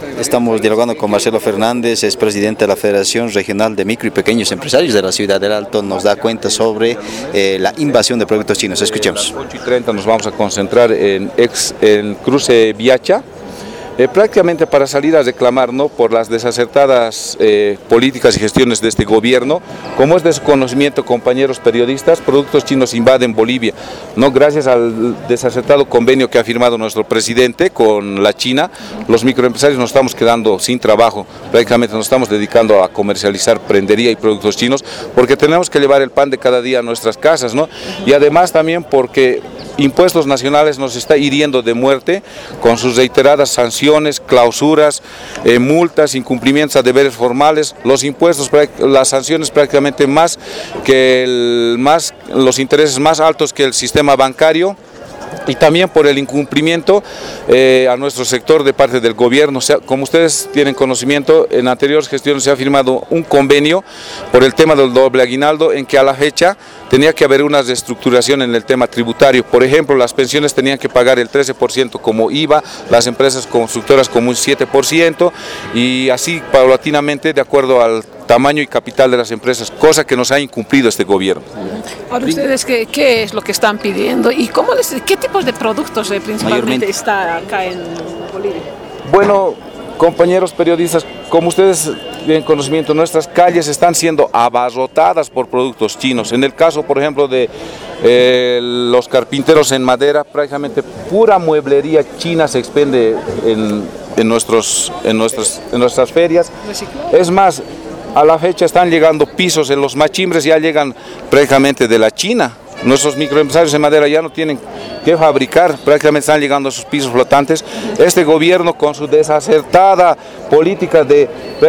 Estamos dialogando con Marcelo Fernández, es presidente de la Federación Regional de Micro y Pequeños Empresarios de la Ciudad del Alto. Nos da cuenta sobre la invasión de productos chinos. Escuchemos. A las 8:30 nos vamos a concentrar en Cruce Viacha. Prácticamente para salir a reclamar, ¿no?, por las desacertadas políticas y gestiones de este gobierno. Como es de su conocimiento, compañeros periodistas, productos chinos invaden Bolivia, ¿no? Gracias al desacertado convenio que ha firmado nuestro presidente con la China, los microempresarios nos estamos quedando sin trabajo. Prácticamente nos estamos dedicando a comercializar prendería y productos chinos porque tenemos que llevar el pan de cada día a nuestras casas, ¿no? Y además también porque Impuestos Nacionales nos está hiriendo de muerte con sus reiteradas sanciones, clausuras, multas, incumplimientos a deberes formales, los impuestos, las sanciones prácticamente los intereses más altos que el sistema bancario. Y también por el incumplimiento a nuestro sector de parte del gobierno. O sea, como ustedes tienen conocimiento, en anteriores gestiones se ha firmado un convenio por el tema del doble aguinaldo, en que a la fecha tenía que haber una reestructuración en el tema tributario. Por ejemplo, las pensiones tenían que pagar el 13% como IVA, las empresas constructoras como un 7%, y así paulatinamente de acuerdo al tamaño y capital de las empresas, cosa que nos ha incumplido este gobierno. Ahora, ¿ustedes qué es lo que están pidiendo y qué tipos de productos principalmente está acá en Bolivia? Bueno, compañeros periodistas, como ustedes tienen conocimiento, nuestras calles están siendo abarrotadas por productos chinos. En el caso, por ejemplo, de los carpinteros en madera, prácticamente pura mueblería china se expende en nuestras ferias. Es más, a la fecha están llegando pisos en los machimbres, ya llegan prácticamente de la China. Nuestros microempresarios en madera ya no tienen que fabricar, prácticamente están llegando a esos pisos flotantes. Este gobierno, con su desacertada política de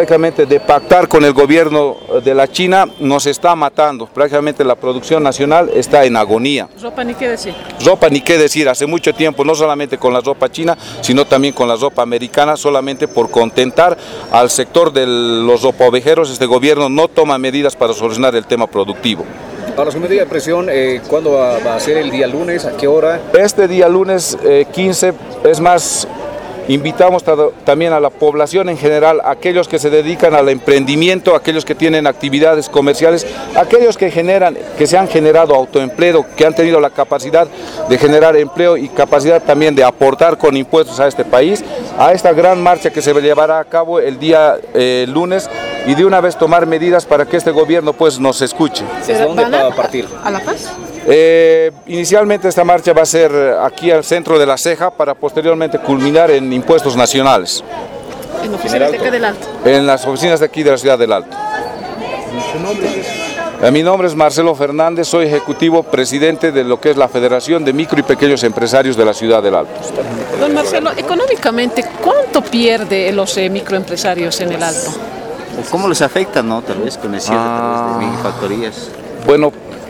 pactar con el gobierno de la China, nos está matando. Prácticamente la producción nacional está en agonía. Ropa ni qué decir. Ropa ni qué decir, hace mucho tiempo, no solamente con la ropa china, sino también con la ropa americana, solamente por contentar al sector de los ropaovejeros. Este gobierno no toma medidas para solucionar el tema productivo. Para su medida de presión, ¿cuándo va a ser el día lunes? ¿A qué hora? Este día lunes 15, es más, invitamos también a la población en general, aquellos que se dedican al emprendimiento, aquellos que tienen actividades comerciales, aquellos que se han generado autoempleo, que han tenido la capacidad de generar empleo y capacidad también de aportar con impuestos a este país, a esta gran marcha que se llevará a cabo el día lunes, y de una vez tomar medidas para que este gobierno pues nos escuche. ¿Desde dónde va a partir? ¿A La Paz? Inicialmente esta marcha va a ser aquí al centro de La Ceja, para posteriormente culminar en Impuestos Nacionales. ¿En la oficina de acá del Alto? En las oficinas de aquí de la Ciudad del Alto. ¿Su nombre es? Mi nombre es Marcelo Fernández, soy ejecutivo presidente de lo que es la Federación de Micro y Pequeños Empresarios de la Ciudad del Alto. Don Marcelo, económicamente, ¿cuánto pierden los microempresarios en el Alto? ¿Cómo les afecta, no? Tal vez con el cierre tal vez de microfactorías. Bueno,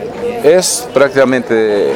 es prácticamente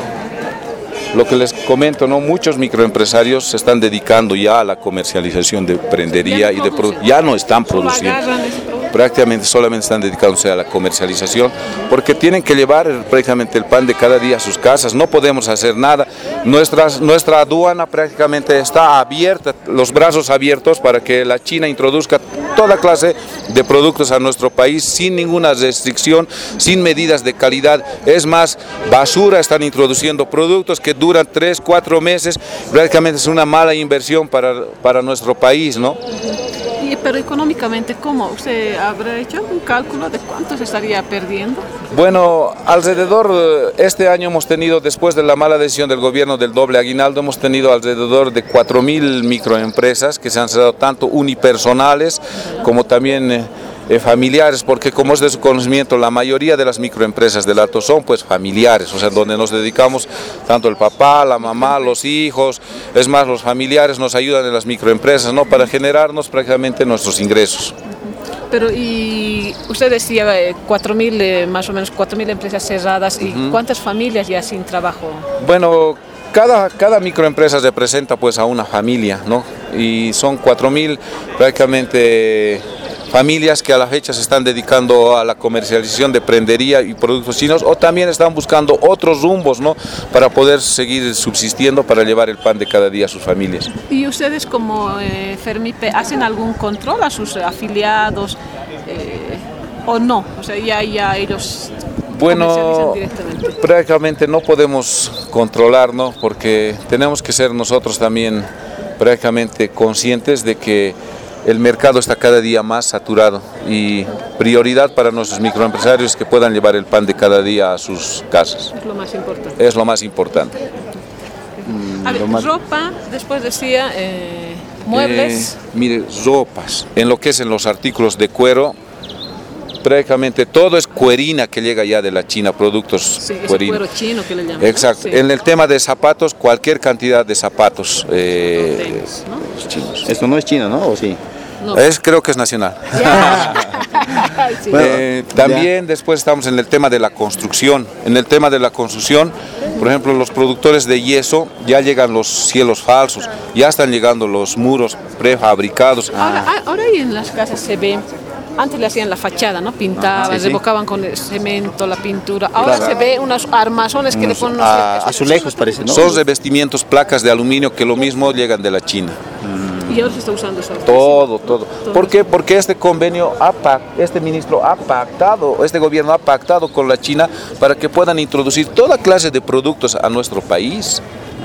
lo que les comento, ¿no? Muchos microempresarios se están dedicando ya a la comercialización de prendería y de productos. Ya no están produciendo. Prácticamente solamente están dedicándose a la comercialización porque tienen que llevar prácticamente el pan de cada día a sus casas. No podemos hacer nada. Nuestra aduana prácticamente está abierta, los brazos abiertos para que la China introduzca toda clase de productos a nuestro país sin ninguna restricción, sin medidas de calidad. Es más, basura están introduciendo, productos que duran 3, 4 meses. Prácticamente es una mala inversión para nuestro país, ¿no? Pero económicamente, ¿cómo? ¿Usted habrá hecho un cálculo de cuánto se estaría perdiendo? Bueno, alrededor, este año hemos tenido, después de la mala decisión del gobierno del doble aguinaldo, hemos tenido alrededor de 4.000 microempresas que se han cerrado, tanto unipersonales como también familiares, porque como es de su conocimiento, la mayoría de las microempresas del Alto son pues familiares, o sea, donde nos dedicamos tanto el papá, la mamá, los hijos. Es más, los familiares nos ayudan en las microempresas, ¿no?, para generarnos prácticamente nuestros ingresos. Pero, y usted decía 4.000, más o menos 4.000 empresas cerradas, ¿y cuántas familias ya sin trabajo? Bueno, cada microempresa representa pues a una familia, ¿no? Y son 4.000 prácticamente familias que a la fecha se están dedicando a la comercialización de prendería y productos chinos, o también están buscando otros rumbos, ¿no?, para poder seguir subsistiendo, para llevar el pan de cada día a sus familias. ¿Y ustedes como Fermipe hacen algún control a sus afiliados o no? O sea, ya ellos bueno, directamente. Prácticamente no podemos controlarnos, porque tenemos que ser nosotros también prácticamente conscientes de que el mercado está cada día más saturado y prioridad para nuestros microempresarios es que puedan llevar el pan de cada día a sus casas. Es lo más importante. Es lo más importante. A ver, ropa, después decía, muebles. Mire, ropas, en lo que es en los artículos de cuero, prácticamente todo es cuerina que llega ya de la China, productos cuerina. Cuero chino que le llaman. Exacto. ¿No? Sí. En el tema de zapatos, cualquier cantidad de zapatos tenis, ¿no? chinos. Esto no es chino, ¿no? ¿O sí? No. Creo que es nacional. Sí. También después estamos en el tema de la construcción. En el tema de la construcción, por ejemplo, los productores de yeso, ya llegan los cielos falsos, ya están llegando los muros prefabricados. Ahora ahí en las casas se ve. Antes le hacían la fachada, ¿no? Pintaban, revocaban con el cemento, la pintura. Ahora se ve unos armazones que le ponen unos azulejos, parece, ¿no? Son revestimientos, placas de aluminio que lo mismo llegan de la China. Y ahora se está usando eso. Todo. ¿Por qué? Porque este convenio, este ministro ha pactado, este gobierno ha pactado con la China para que puedan introducir toda clase de productos a nuestro país.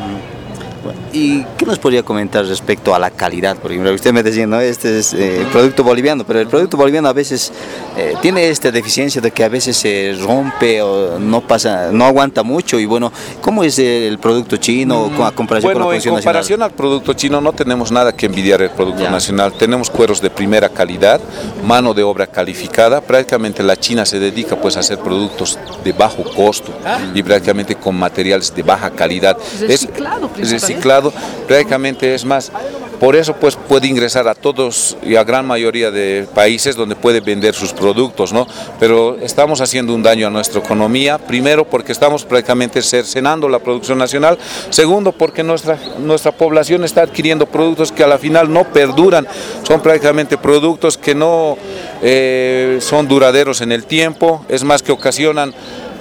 ¿Y qué nos podría comentar respecto a la calidad? Por ejemplo, usted me decía, ¿no? Este es producto boliviano, pero el producto boliviano a veces tiene esta deficiencia de que a veces se rompe o no aguanta mucho. Y bueno, ¿cómo es el producto chino a comparación con la producción nacional? En comparación al producto chino no tenemos nada que envidiar el producto nacional. Tenemos cueros de primera calidad, mano de obra calificada. Prácticamente la China se dedica pues a hacer productos de bajo costo y prácticamente con materiales de baja calidad. Reciclado, prácticamente es más. Por eso pues puede ingresar a todos y a gran mayoría de países donde puede vender sus productos, ¿no? Pero estamos haciendo un daño a nuestra economía, primero porque estamos prácticamente cercenando la producción nacional, segundo porque nuestra población está adquiriendo productos que a la final no perduran, son prácticamente productos que no son duraderos en el tiempo, es más que ocasionan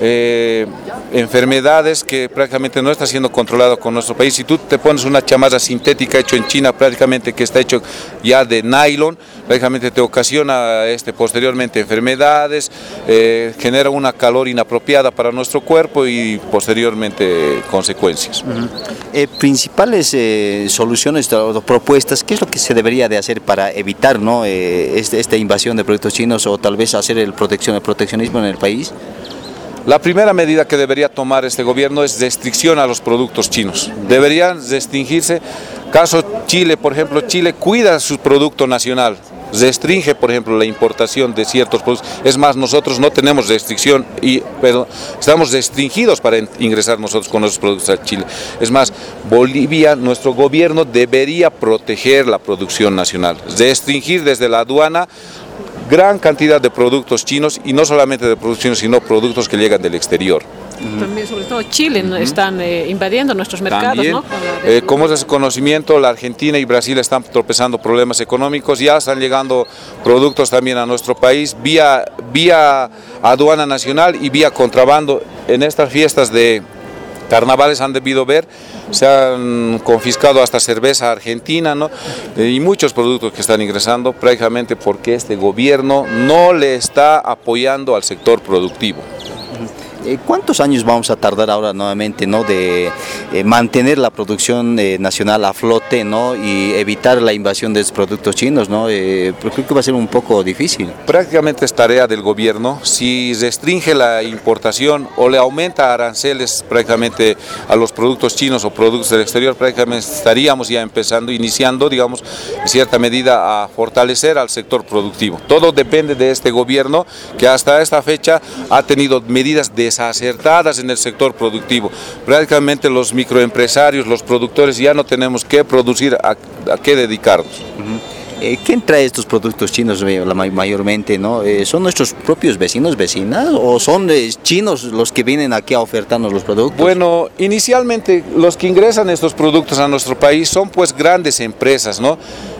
enfermedades que prácticamente no está siendo controlado con nuestro país. Si tú te pones una chamarra sintética hecho en China, prácticamente que está hecho ya de nylon, prácticamente te ocasiona posteriormente enfermedades, genera una calor inapropiada para nuestro cuerpo y posteriormente consecuencias. Principales soluciones o propuestas, ¿qué es lo que se debería de hacer para evitar, ¿no? esta invasión de productos chinos o tal vez hacer el proteccionismo en el país? La primera medida que debería tomar este gobierno es restricción a los productos chinos. Deberían restringirse. Caso Chile, por ejemplo, Chile cuida su producto nacional, restringe, por ejemplo, la importación de ciertos productos. Es más, nosotros no tenemos restricción, pero estamos restringidos para ingresar nosotros con nuestros productos a Chile. Es más, Bolivia, nuestro gobierno debería proteger la producción nacional, restringir desde la aduana gran cantidad de productos chinos, y no solamente de productos chinos, sino productos que llegan del exterior. También, sobre todo Chile, están invadiendo nuestros mercados. También, ¿no? Como es de su conocimiento, la Argentina y Brasil están tropezando problemas económicos, ya están llegando productos también a nuestro país vía aduana nacional y vía contrabando. En estas fiestas de carnavales han debido ver, se han confiscado hasta cerveza argentina, ¿no? Y muchos productos que están ingresando prácticamente porque este gobierno no le está apoyando al sector productivo. ¿Cuántos años vamos a tardar ahora nuevamente, ¿no?, de mantener la producción nacional a flote, ¿no?, y evitar la invasión de los productos chinos, ¿no? Creo que va a ser un poco difícil. Prácticamente es tarea del gobierno. Si restringe la importación o le aumenta aranceles prácticamente a los productos chinos o productos del exterior, prácticamente estaríamos ya iniciando, digamos, en cierta medida a fortalecer al sector productivo. Todo depende de este gobierno que hasta esta fecha ha tenido medidas desacertadas en el sector productivo. Prácticamente los microempresarios, los productores ya no tenemos que producir, a qué dedicarnos. ¿Quién trae estos productos chinos mayormente, ¿no? ¿Son nuestros propios vecinos, vecinas, o son chinos los que vienen aquí a ofertarnos los productos? Bueno, inicialmente los que ingresan estos productos a nuestro país son pues grandes empresas, ¿no?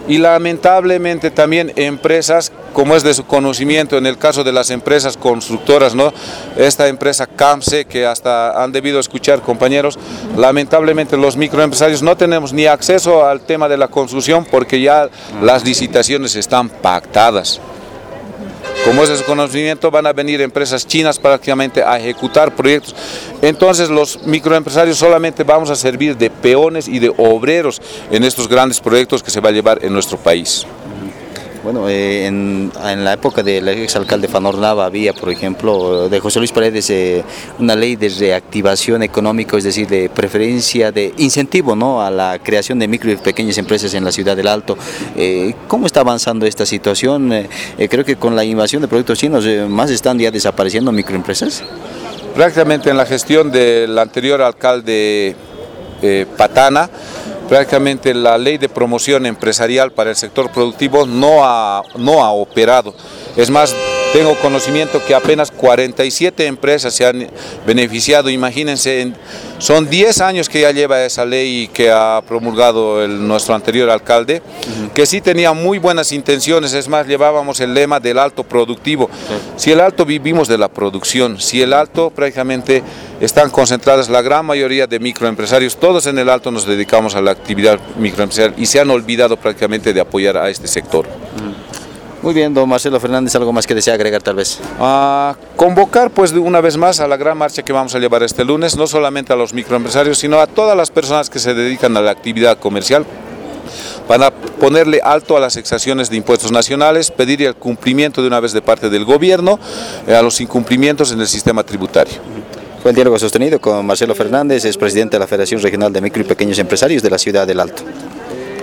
y lamentablemente también empresas, como es de su conocimiento en el caso de las empresas constructoras, ¿no? Esta empresa CAMSE, que hasta han debido escuchar compañeros, lamentablemente los microempresarios no tenemos ni acceso al tema de la construcción porque ya las licitaciones están pactadas. Como es de su conocimiento, van a venir empresas chinas prácticamente a ejecutar proyectos. Entonces los microempresarios solamente vamos a servir de peones y de obreros en estos grandes proyectos que se va a llevar en nuestro país. Bueno, en la época del exalcalde Fanor Nava había, por ejemplo, de José Luis Paredes, una ley de reactivación económica, es decir, de preferencia, de incentivo, ¿no?, a la creación de micro y pequeñas empresas en la ciudad del Alto. ¿Cómo está avanzando esta situación? Creo que con la invasión de productos chinos más están ya desapareciendo microempresas. Prácticamente en la gestión del anterior alcalde Patana, prácticamente la ley de promoción empresarial para el sector productivo no ha operado. Es más, tengo conocimiento que apenas 47 empresas se han beneficiado. Imagínense, son 10 años que ya lleva esa ley que ha promulgado nuestro anterior alcalde, que sí tenía muy buenas intenciones. Es más, llevábamos el lema del alto productivo. Si el alto vivimos de la producción, si el alto prácticamente están concentradas la gran mayoría de microempresarios, todos en el alto nos dedicamos a la actividad microempresarial y se han olvidado prácticamente de apoyar a este sector. Muy bien, don Marcelo Fernández, ¿algo más que desea agregar tal vez? Convocar pues una vez más a la gran marcha que vamos a llevar este lunes, no solamente a los microempresarios, sino a todas las personas que se dedican a la actividad comercial, para ponerle alto a las exacciones de impuestos nacionales, pedir el cumplimiento de una vez de parte del gobierno a los incumplimientos en el sistema tributario. Fue el diálogo sostenido con Marcelo Fernández, es presidente de la Federación Regional de Micro y Pequeños Empresarios de la ciudad del Alto.